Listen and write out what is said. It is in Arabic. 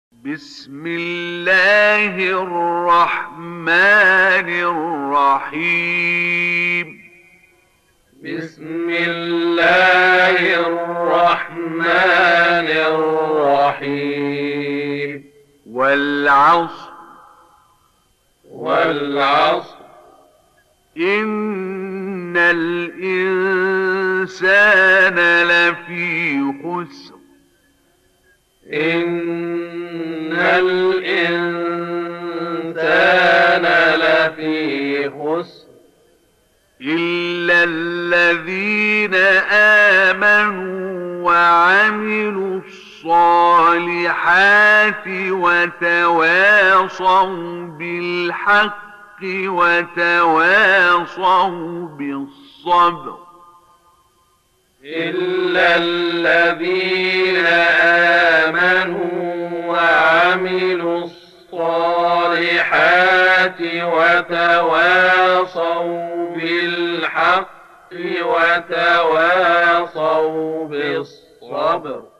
بسم الله الرحمن الرحيم. بسم الله الرحمن الرحيم. والعصر إن الإنسان لفي خسر إن الإنسان لفي خسر إلا الذين آمنوا وعملوا الصالحات وتواصوا بالحق وتواصوا بالصبر. إلا الذين آمنوا وعملوا الصالحات وتواصوا بالحق وتواصوا بالصبر.